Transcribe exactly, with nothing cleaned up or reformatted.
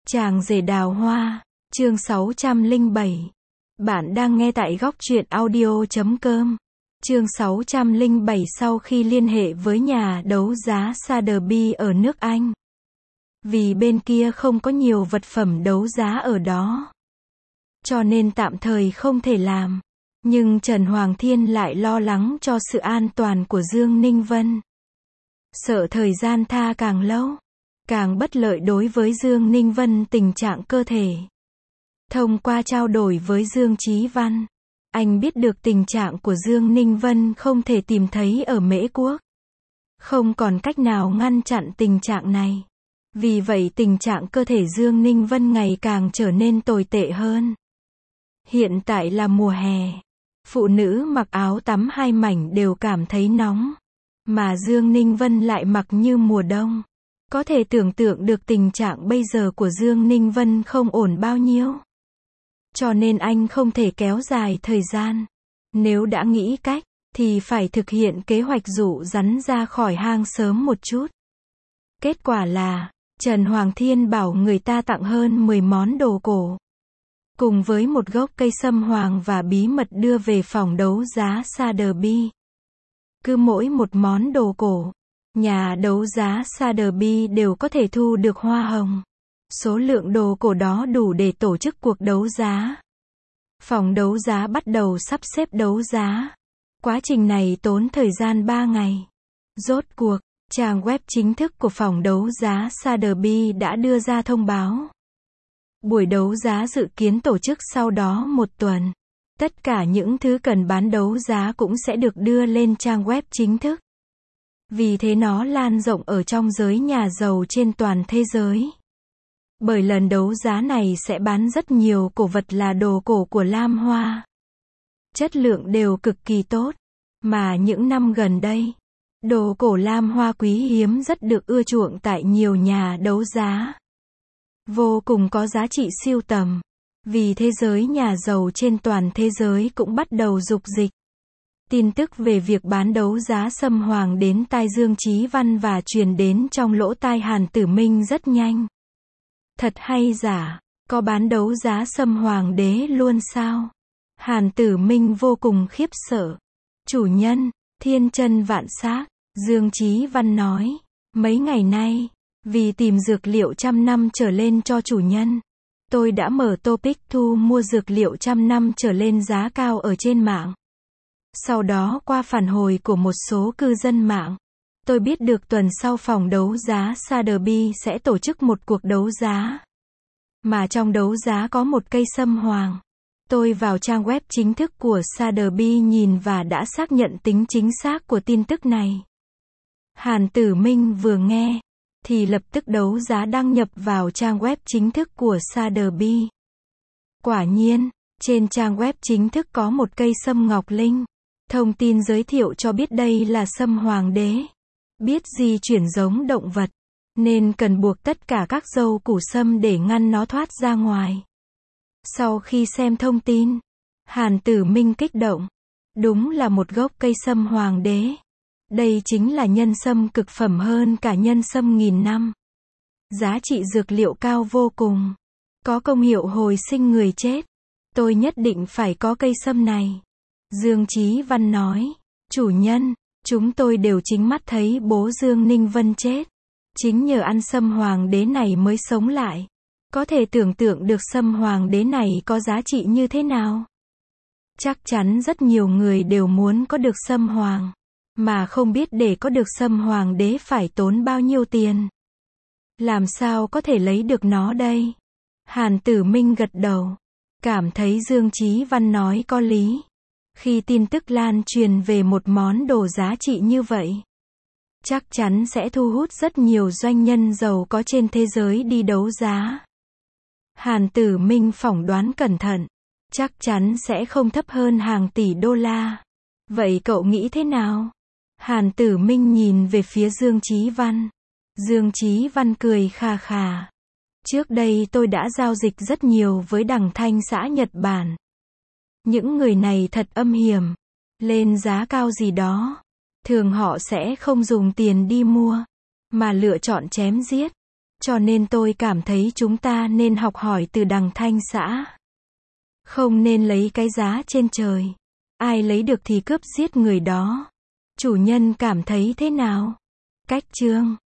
Chàng rể đào hoa, chương sáu trăm lẻ bảy. Bạn đang nghe tại góc truyện audio chấm com. Chương sáu trăm lẻ bảy. Sau khi liên hệ với nhà đấu giá Sotheby's ở nước Anh, vì bên kia không có nhiều vật phẩm đấu giá ở đó, cho nên tạm thời không thể làm. Nhưng Trần Hoàng Thiên lại lo lắng cho sự an toàn của Dương Ninh Vân. Sợ thời gian tha càng lâu, càng bất lợi đối với Dương Ninh Vân tình trạng cơ thể. Thông qua trao đổi với Dương Chí Văn, anh biết được tình trạng của Dương Ninh Vân không thể tìm thấy ở Mễ Quốc. Không còn cách nào ngăn chặn tình trạng này. Vì vậy tình trạng cơ thể Dương Ninh Vân ngày càng trở nên tồi tệ hơn. Hiện tại là mùa hè. Phụ nữ mặc áo tắm hai mảnh đều cảm thấy nóng. Mà Dương Ninh Vân lại mặc như mùa đông. Có thể tưởng tượng được tình trạng bây giờ của Dương Ninh Vân không ổn bao nhiêu. Cho nên anh không thể kéo dài thời gian. Nếu đã nghĩ cách, thì phải thực hiện kế hoạch dụ rắn ra khỏi hang sớm một chút. Kết quả là, Trần Hoàng Thiên bảo người ta tặng hơn mười món đồ cổ. Cùng với một gốc cây sâm hoàng và bí mật đưa về phòng đấu giá Sotheby's. Cứ mỗi một món đồ cổ, nhà đấu giá Sotheby's đều có thể thu được hoa hồng. Số lượng đồ cổ đó đủ để tổ chức cuộc đấu giá. Phòng đấu giá bắt đầu sắp xếp đấu giá. Quá trình này tốn thời gian ba ngày. Rốt cuộc, trang web chính thức của phòng đấu giá Sotheby's đã đưa ra thông báo. Buổi đấu giá dự kiến tổ chức sau đó một tuần. Tất cả những thứ cần bán đấu giá cũng sẽ được đưa lên trang web chính thức. Vì thế nó lan rộng ở trong giới nhà giàu trên toàn thế giới. Bởi lần đấu giá này sẽ bán rất nhiều cổ vật là đồ cổ của Lam Hoa. Chất lượng đều cực kỳ tốt. Mà những năm gần đây, đồ cổ Lam Hoa quý hiếm rất được ưa chuộng tại nhiều nhà đấu giá. Vô cùng có giá trị sưu tầm. Vì thế giới nhà giàu trên toàn thế giới cũng bắt đầu dục dịch. Tin tức về việc bán đấu giá sâm hoàng đến tai Dương Chí Văn và truyền đến trong lỗ tai Hàn Tử Minh rất nhanh. Thật hay giả, có bán đấu giá sâm hoàng đế luôn sao? Hàn Tử Minh vô cùng khiếp sợ. Chủ nhân, thiên chân vạn xác, Dương Chí Văn nói. Mấy ngày nay, vì tìm dược liệu trăm năm trở lên cho chủ nhân, tôi đã mở topic thu mua dược liệu trăm năm trở lên giá cao ở trên mạng. Sau đó qua phản hồi của một số cư dân mạng, tôi biết được tuần sau phòng đấu giá Sotheby's sẽ tổ chức một cuộc đấu giá. Mà trong đấu giá có một cây sâm hoàng. Tôi vào trang web chính thức của Sotheby's nhìn và đã xác nhận tính chính xác của tin tức này. Hàn Tử Minh vừa nghe, thì lập tức đấu giá đăng nhập vào trang web chính thức của Sotheby's. Quả nhiên, trên trang web chính thức có một cây sâm ngọc linh. Thông tin giới thiệu cho biết đây là sâm hoàng đế. Biết di chuyển giống động vật, nên cần buộc tất cả các râu củ sâm để ngăn nó thoát ra ngoài. Sau khi xem thông tin, Hàn Tử Minh kích động. Đúng là một gốc cây sâm hoàng đế. Đây chính là nhân sâm cực phẩm hơn cả nhân sâm nghìn năm. Giá trị dược liệu cao vô cùng. Có công hiệu hồi sinh người chết. Tôi nhất định phải có cây sâm này. Dương Chí Văn nói. Chủ nhân, chúng tôi đều chính mắt thấy bố Dương Ninh Vân chết. Chính nhờ ăn sâm hoàng đế này mới sống lại. Có thể tưởng tượng được sâm hoàng đế này có giá trị như thế nào. Chắc chắn rất nhiều người đều muốn có được sâm hoàng. Mà không biết để có được sâm hoàng đế phải tốn bao nhiêu tiền. Làm sao có thể lấy được nó đây? Hàn Tử Minh gật đầu. Cảm thấy Dương Chí Văn nói có lý. Khi tin tức lan truyền về một món đồ giá trị như vậy, chắc chắn sẽ thu hút rất nhiều doanh nhân giàu có trên thế giới đi đấu giá. Hàn Tử Minh phỏng đoán cẩn thận. Chắc chắn sẽ không thấp hơn hàng tỷ đô la. Vậy cậu nghĩ thế nào? Hàn Tử Minh nhìn về phía Dương Chí Văn. Dương Chí Văn cười khà khà. Trước đây tôi đã giao dịch rất nhiều với đằng Thanh xã Nhật Bản. Những người này thật âm hiểm. Lên giá cao gì đó. Thường họ sẽ không dùng tiền đi mua, mà lựa chọn chém giết. Cho nên tôi cảm thấy chúng ta nên học hỏi từ đằng Thanh xã. Không nên lấy cái giá trên trời. Ai lấy được thì cướp giết người đó. Chủ nhân cảm thấy thế nào? Cách chương